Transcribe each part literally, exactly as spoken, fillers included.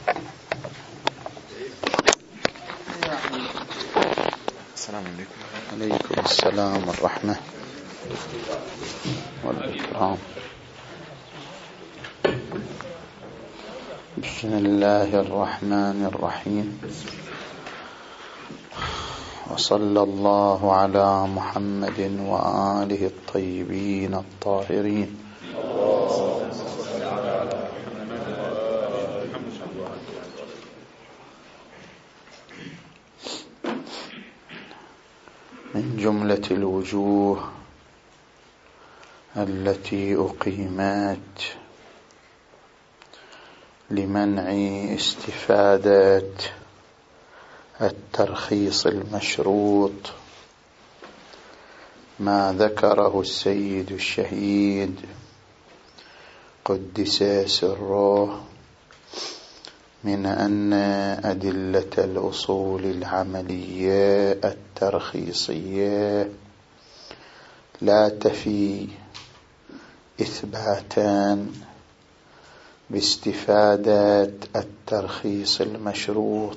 السلام عليكم. عليكم السلام والرحمة والإكرام. بسم الله الرحمن الرحيم، وصلى الله على محمد وآله الطيبين الطاهرين. من جملة الوجوه التي أقيمت لمنع استفادة الترخيص المشروط ما ذكره السيد الشهيد قدس سره من أن أدلة الأصول العملية الترخيصية لا تفي إثباتا باستفادة الترخيص المشروط،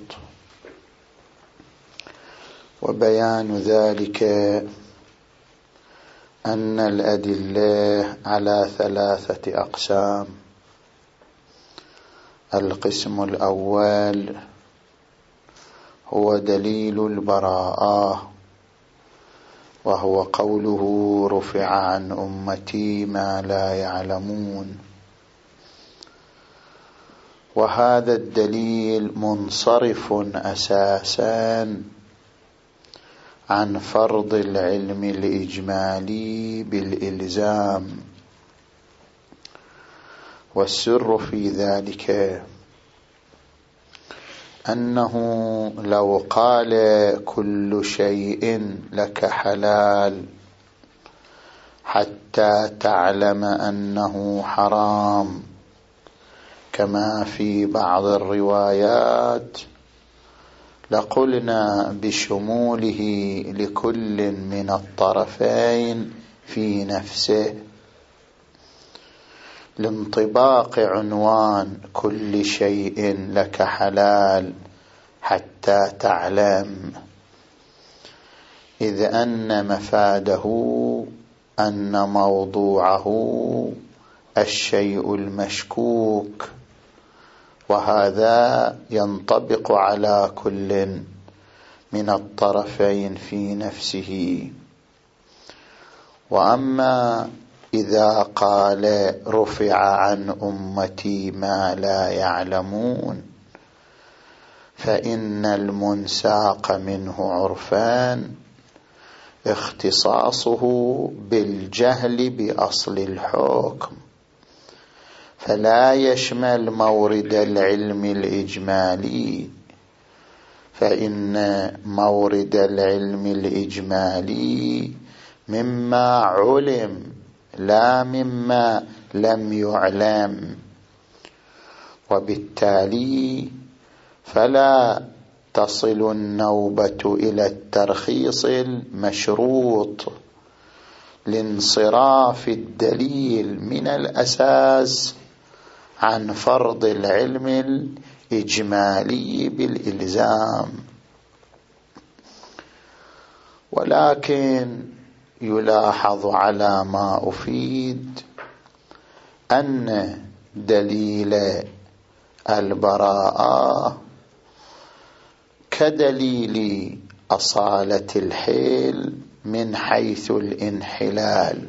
وبيان ذلك أن الأدلة على ثلاثة أقسام. القسم الأول هو دليل البراءة، وهو قوله رفع عن أمتي ما لا يعلمون، وهذا الدليل منصرف أساسا عن فرض العلم الإجمالي بالإلزام، والسر في ذلك أنه لو قال كل شيء لك حلال حتى تعلم أنه حرام كما في بعض الروايات، لقلنا بشموله لكل من الطرفين في نفسه، لانطباق عنوان كل شيء لك حلال حتى تعلم، إذ أن مفاده أن موضوعه الشيء المشكوك، وهذا ينطبق على كل من الطرفين في نفسه. وأما إذا قال رفع عن أمتي ما لا يعلمون، فإن المنساق منه عرفان اختصاصه بالجهل بأصل الحكم، فلا يشمل مورد العلم الإجمالي، فإن مورد العلم الإجمالي مما علم لا مما لم يعلم، وبالتالي فلا تصل النوبة إلى الترخيص المشروط لانصراف الدليل من الأساس عن فرض العلم الإجمالي بالإلزام. ولكن يلاحظ على ما أفيد أن دليل البراءة كدليل أصالة الحيل من حيث الانحلال.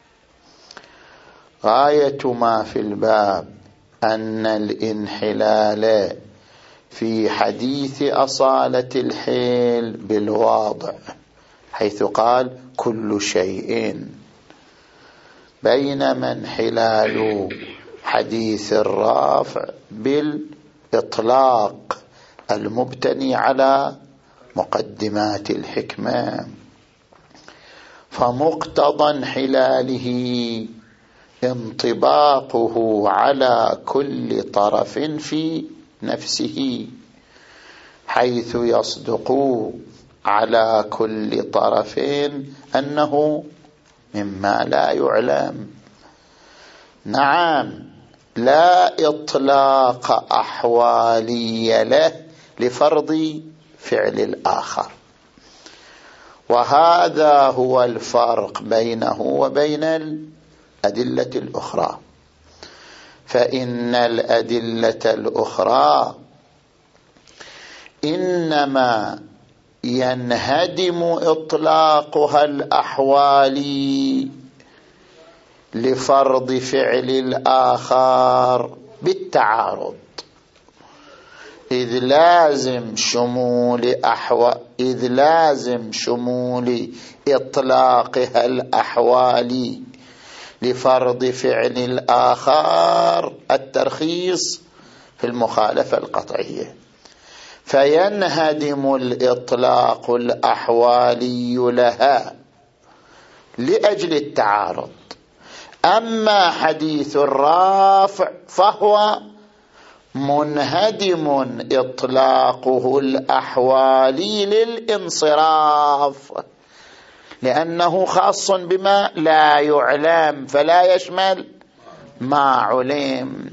غاية ما في الباب أن الانحلال في حديث أصالة الحيل بالواضع، حيث قال كل شيء، بينما انحلال حديث الرافع بالإطلاق المبتني على مقدمات الحكمة. فمقتضى انحلاله انطباقه على كل طرف في نفسه، حيث يصدق على كل طرف أنه مما لا يعلم. نعم، لا إطلاق أحوالي له لفرض فعل الآخر. وهذا هو الفرق بينه وبين الأدلة الأخرى. فإن الأدلة الأخرى إنما ينهدم إطلاقها الأحوالي لفرض فعل الآخر بالتعارض، إذ لازم شمول أحوال إذ لازم شمول إطلاقها الأحوالي لفرض فعل الآخر الترخيص في المخالفة القطعية، فينهدم الإطلاق الأحوالي لها لأجل التعارض. أما حديث الرافع فهو منهدم إطلاقه الأحوالي للانصراف، لأنه خاص بما لا يعلم فلا يشمل ما علم.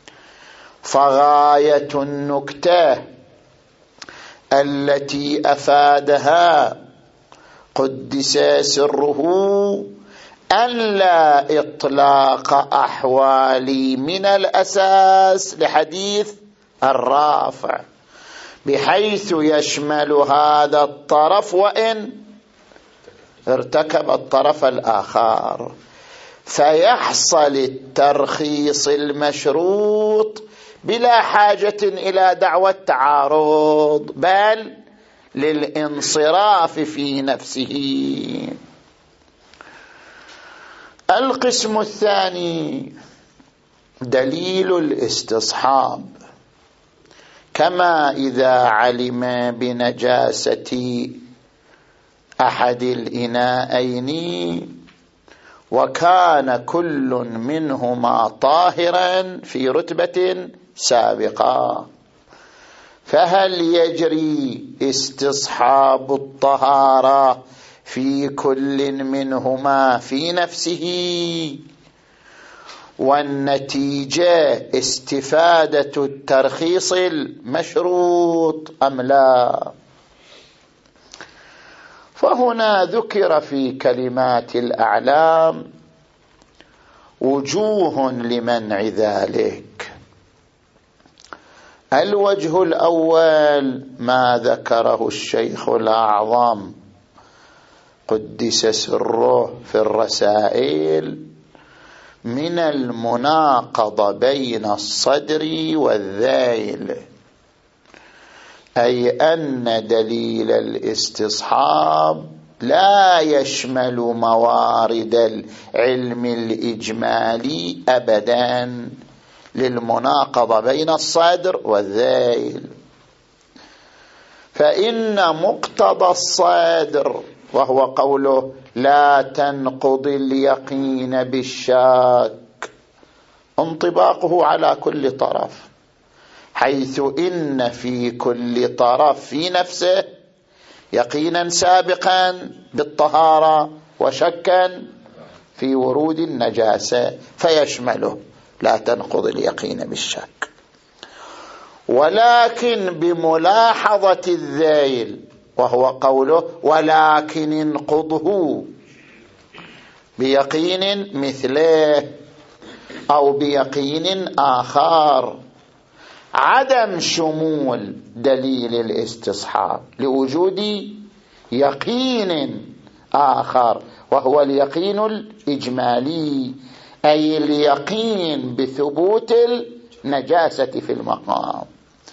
فغاية النكتة التي أفادها قدس سره أن لا إطلاق أحوالي من الأساس لحديث الرافع، بحيث يشمل هذا الطرف وإن ارتكب الطرف الآخر، فيحصل الترخيص المشروط بلا حاجة إلى دعوى التعارض، بل للانصراف في نفسه. القسم الثاني دليل الاستصحاب، كما إذا علم بنجاسة أحد الإناءين وكان كل منهما طاهرا في رتبة سابقة، فهل يجري استصحاب الطهارة في كل منهما في نفسه، والنتيجة استفادة الترخيص المشروط أم لا؟ فهنا ذكر في كلمات الأعلام وجوه لمنع ذلك. الوجه الأول ما ذكره الشيخ الأعظم قدس سره في الرسائل من المناقضة بين الصدر والذيل، أي أن دليل الاستصحاب لا يشمل موارد العلم الإجمالي أبدا، للمناقضة بين الصدر والذيل. فإن مقتضى الصدر وهو قوله لا تنقض اليقين بالشك انطباقه على كل طرف، حيث إن في كل طرف في نفسه يقينا سابقا بالطهارة وشكا في ورود النجاسة، فيشمله لا تنقض اليقين بالشك. ولكن بملاحظة الذيل وهو قوله ولكن انقضه بيقين مثله أو بيقين آخر، عدم شمول دليل الاستصحاب لوجود يقين آخر وهو اليقين الإجمالي، أي اليقين بثبوت النجاسة في المقام.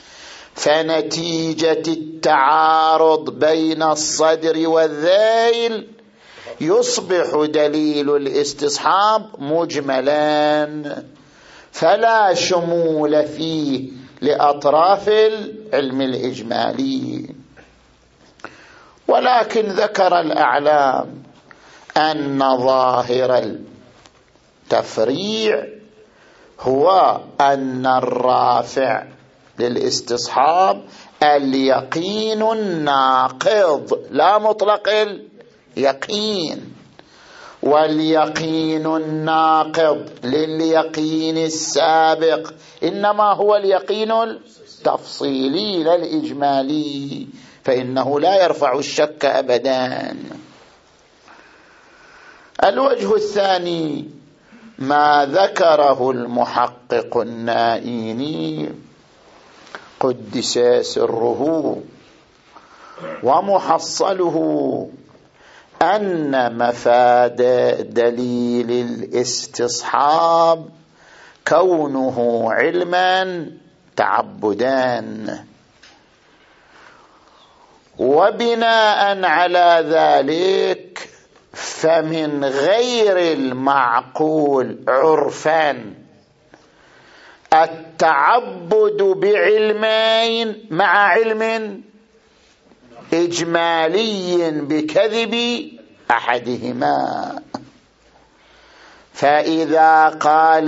فنتيجة التعارض بين الصدر والذيل يصبح دليل الاستصحاب مجملا، فلا شمول فيه لأطراف العلم الإجمالي. ولكن ذكر الأعلام أن ظاهر التفريع هو أن الرافع للاستصحاب اليقين الناقض لا مطلق اليقين، واليقين الناقض لليقين السابق إنما هو اليقين التفصيلي لا الإجمالي، فإنه لا يرفع الشك أبدا. الوجه الثاني ما ذكره المحقق النائيني قدس سره ومحصله أن مفاد دليل الاستصحاب كونه علما تعبدا، وبناء على ذلك فمن غير المعقول عرفا التعبد بعلمين مع علم إجمالي بكذب أحدهما. فإذا قال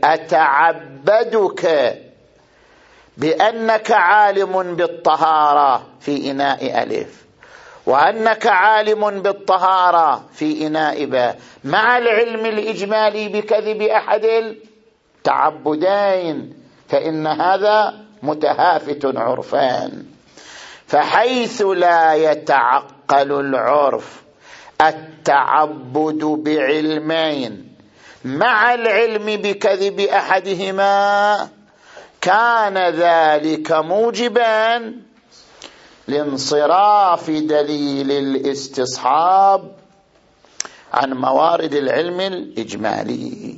أتعبدك بأنك عالم بالطهارة في إناء ألف وأنك عالم بالطهارة في إناء باء مع العلم الإجمالي بكذب أحد التعبدين، فإن هذا متهافت عرفان. فحيث لا يتعقل العرف التعبد بعلمين مع العلم بكذب أحدهما كان ذلك موجبا لانصراف دليل الاستصحاب عن موارد العلم الإجمالي.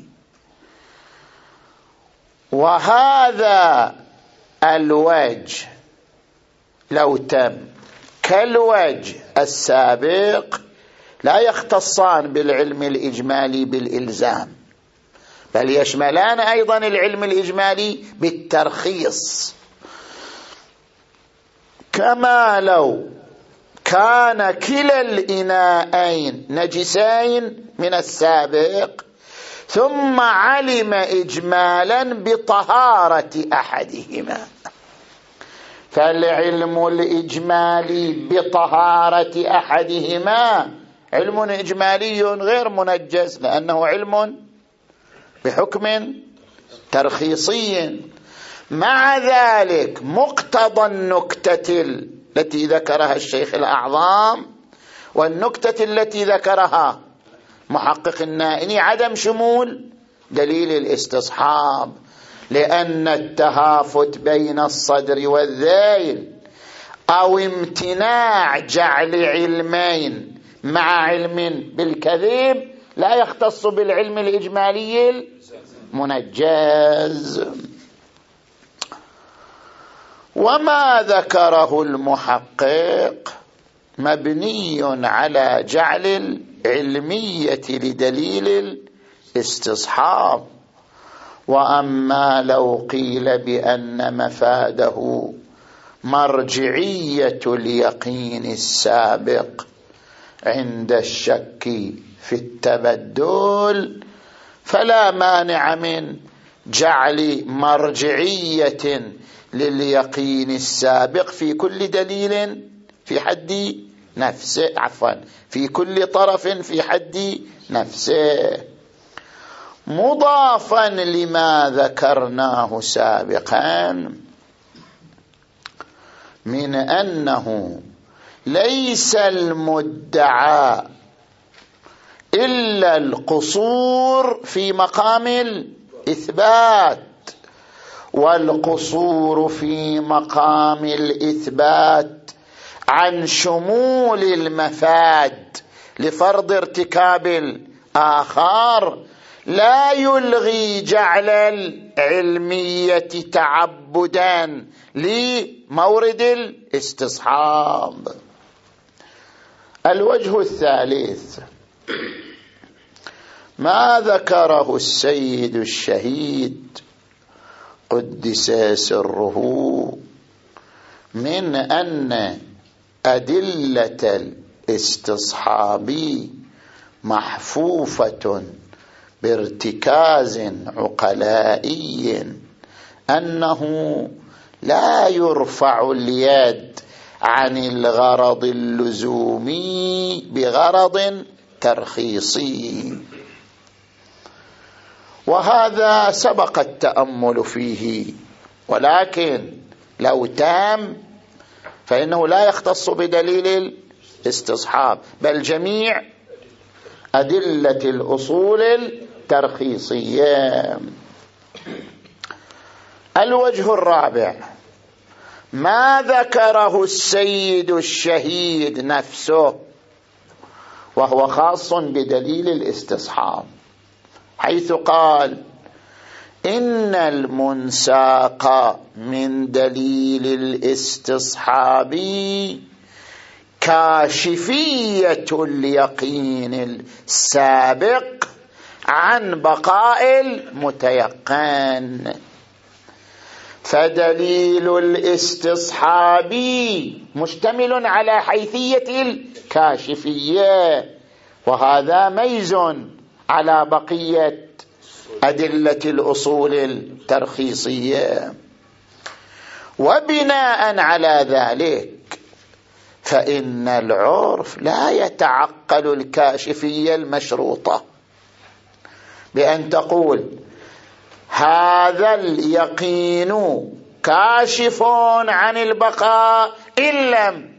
وهذا الوجه لو تم كالوجه السابق لا يختصان بالعلم الإجمالي بالإلزام، بل يشملان أيضا العلم الإجمالي بالترخيص. كما لو كان كلا الإناءين نجسين من السابق ثم علم إجمالا بطهارة أحدهما، فالعلم الإجمالي بطهارة أحدهما علم إجمالي غير منجز لأنه علم بحكم ترخيصي. مع ذلك مقتضى النكتة التي ذكرها الشيخ الأعظم والنكتة التي ذكرها محقق النائني عدم شمول دليل الاستصحاب، لأن التهافت بين الصدر والذيل أو امتناع جعل علمين مع علم بالكذب لا يختص بالعلم الإجمالي المنجز. وما ذكره المحقق مبني على جعل العلمية لدليل الاستصحاب. وأما لو قيل بأن مفاده مرجعية اليقين السابق عند الشك في التبدل فلا مانع من جعل مرجعية لليقين السابق في كل دليل في حد نفسه، عفوا في كل طرف في حد نفسه، مضافا لما ذكرناه سابقا من أنه ليس المدعى إلا القصور في مقام الإثبات، والقصور في مقام الإثبات عن شمول المفاد لفرض ارتكاب الآخر لا يلغي جعل العلمية تعبدا لمورد الاستصحاب. الوجه الثالث ما ذكره السيد الشهيد قدس سره من أن أدلة الاستصحاب محفوفة بارتكاز عقلائي أنه لا يرفع اليد عن الغرض اللزومي بغرض الترخيصي، وهذا سبق التأمل فيه، ولكن لو تام فإنه لا يختص بدليل الاستصحاب بل جميع أدلة الأصول الترخيصية. الوجه الرابع ما ذكره السيد الشهيد نفسه، وهو خاص بدليل الاستصحاب، حيث قال إن المنساق من دليل الاستصحاب كاشفية اليقين السابق عن بقاء المتيقن. فدليل الاستصحاب مشتمل على حيثية الكاشفية، وهذا ميز على بقية أدلة الأصول الترخيصية. وبناء على ذلك فإن العرف لا يتعقل الكاشفية المشروطة بأن تقول هذا اليقين كاشف عن البقاء إن لم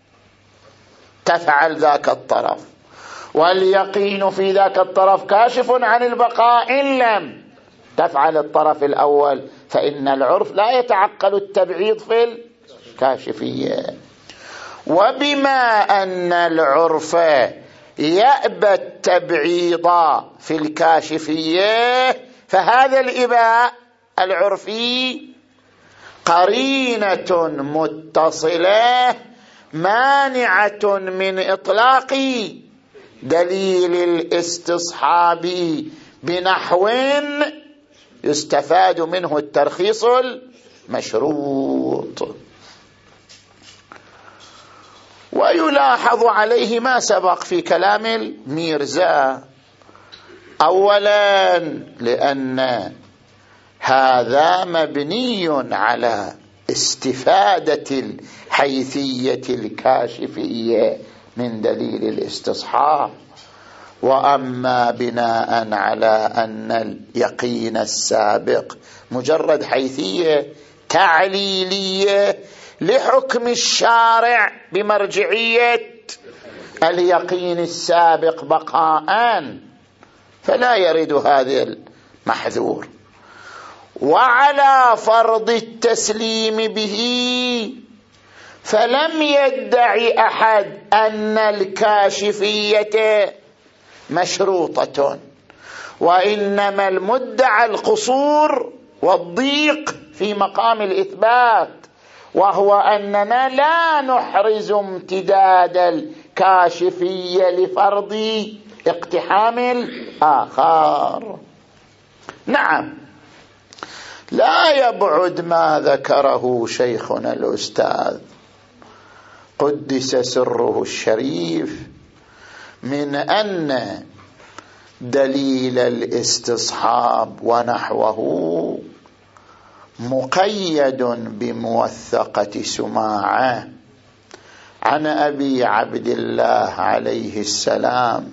تفعل ذاك الطرف، واليقين في ذاك الطرف كاشف عن البقاء إن لم تفعل الطرف الأول، فإن العرف لا يتعقل التبعيض في الكاشفية. وبما أن العرف يأبى التبعيض في الكاشفية، فهذا الإباء العرفي قرينة متصلة مانعة من إطلاق دليل الاستصحاب بنحو يستفاد منه الترخيص المشروط. ويلاحظ عليه ما سبق في كلام الميرزا. أولا لأن هذا مبني على استفادة الحيثية الكاشفية من دليل الاستصحاب، وأما بناء على أن اليقين السابق مجرد حيثية تعليلية لحكم الشارع بمرجعية اليقين السابق بقاءً، فلا يرد هذا المحذور. وعلى فرض التسليم به فلم يدعي أحد أن الكاشفية مشروطة، وإنما المدعى القصور والضيق في مقام الإثبات، وهو أننا لا نحرز امتداد الكاشفية لفرض اقتحام الآخر. نعم، لا يبعد ما ذكره شيخنا الأستاذ قدس سره الشريف من أن دليل الاستصحاب ونحوه مقيد بموثقة سماعة عن أبي عبد الله عليه السلام.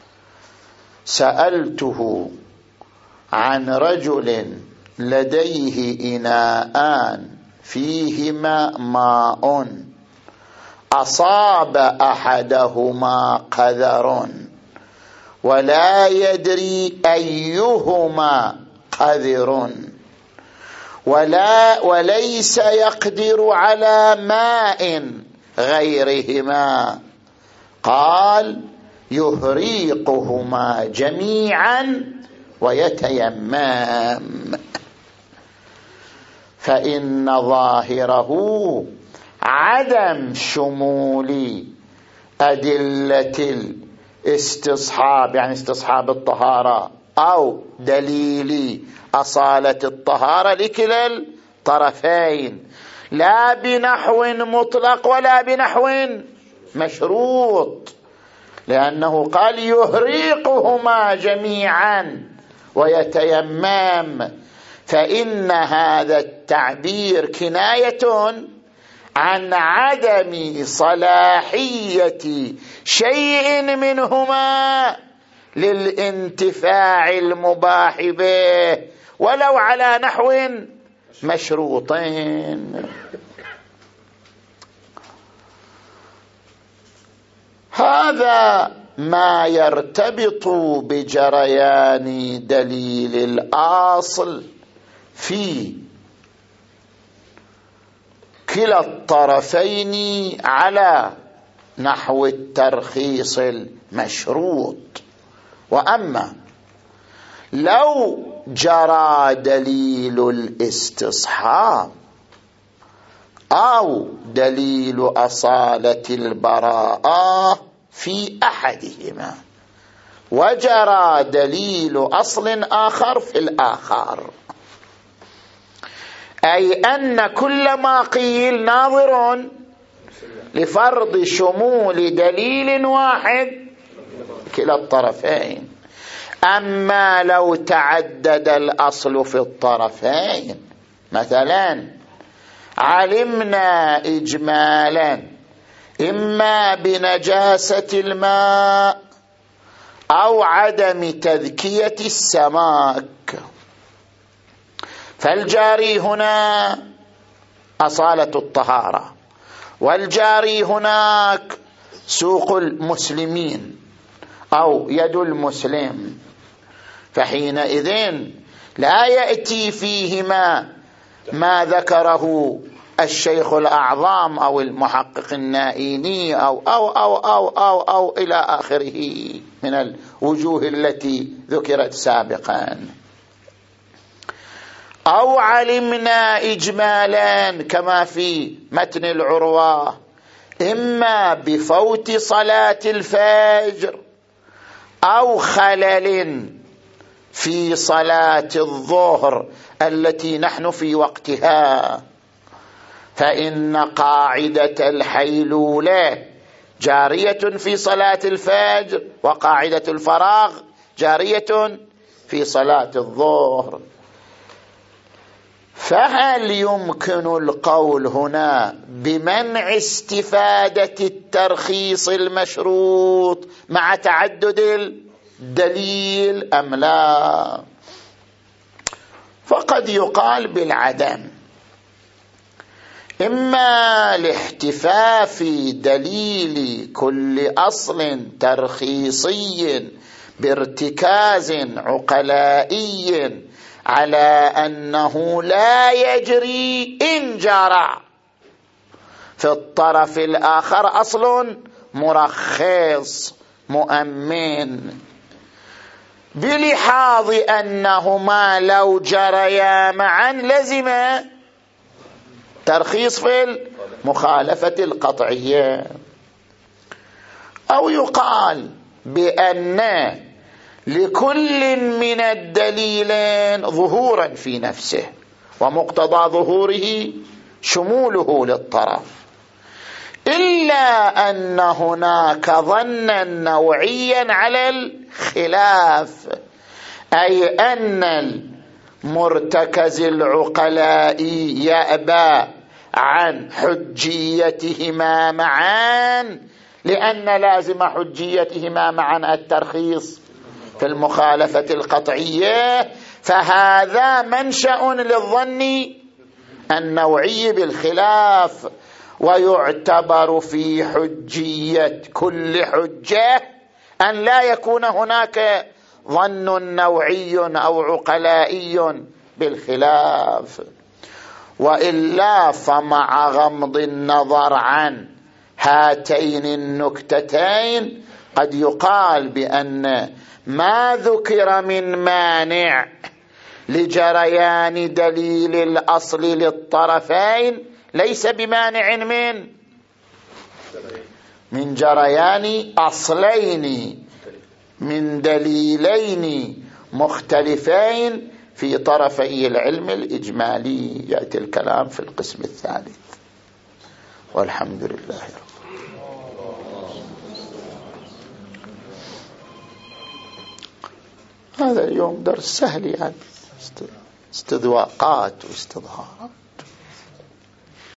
سألته عن رجل لديه إناءان فيهما ماء أصاب أحدهما قذر ولا يدري أيهما قذر ولا وليس يقدر على ماء غيرهما، قال يهريقهما جميعا ويتيمم. فإن ظاهره عدم شمول أدلة الاستصحاب، يعني استصحاب الطهارة أو دليل أصالة الطهارة لكلا الطرفين، لا بنحو مطلق ولا بنحو مشروط، لأنه قال يهريقهما جميعا ويتيمم، فإن هذا التعبير كناية عن عدم صلاحية شيء منهما للانتفاع المباح به ولو على نحو مشروطين. هذا ما يرتبط بجريان دليل الأصل في كلا الطرفين على نحو الترخيص المشروط. وأما لو جرى دليل الاستصحاب أو دليل أصالة البراءة في أحدهما وجرى دليل أصل آخر في الآخر، أي أن كل ما قيل ناظر لفرض شمول دليل واحد كلا الطرفين. أما لو تعدد الأصل في الطرفين، مثلا علمنا إجمالا إما بنجاسة الماء أو عدم تذكية السماك، فالجاري هنا أصالة الطهارة والجاري هناك سوق المسلمين أو يد المسلم، فحينئذ لا يأتي فيهما ما ذكره الشيخ الأعظم أو المحقق النائيني أو أو أو أو أو, أو إلى آخره من الوجوه التي ذكرت سابقا. أو علمنا إجمالا كما في متن العروة إما بفوت صلاة الفجر أو خلل في صلاة الظهر التي نحن في وقتها، فإن قاعدة الحيلولة جارية في صلاة الفجر وقاعدة الفراغ جارية في صلاة الظهر. فهل يمكن القول هنا بمنع استفادة الترخيص المشروط مع تعدد الدليل أم لا؟ فقد يقال بالعدم، إما لاحتفاف دليل كل أصل ترخيصي بارتكاز عقلائي على أنه لا يجري إن جرى في الطرف الآخر أصل مرخص مؤمن، بلحاظ أنهما لو جريا معا لزم ترخيص في المخالفة القطعية. أو يقال بأن لكل من الدليلين ظهورا في نفسه ومقتضى ظهوره شموله للطرف، إلا أن هناك ظنا نوعيا على الخلاف، أي أن المرتكز العقلاء يأبى عن حجيتهما معا لأن لازم حجيتهما معا الترخيص في المخالفة القطعية، فهذا منشأ للظن النوعي بالخلاف، ويعتبر في حجية كل حجة أن لا يكون هناك ظن نوعي أو عقلائي بالخلاف. وإلا فمع غمض النظر عن هاتين النكتتين قد يقال بأن ما ذكر من مانع لجريان دليل الأصل للطرفين ليس بمانع من من جريان أصلين من دليلين مختلفين في طرفي العلم الإجمالي. يأتي الكلام في القسم الثالث، والحمد لله رب هذا اليوم درس سهل، يعني استذواقات واستظهارات.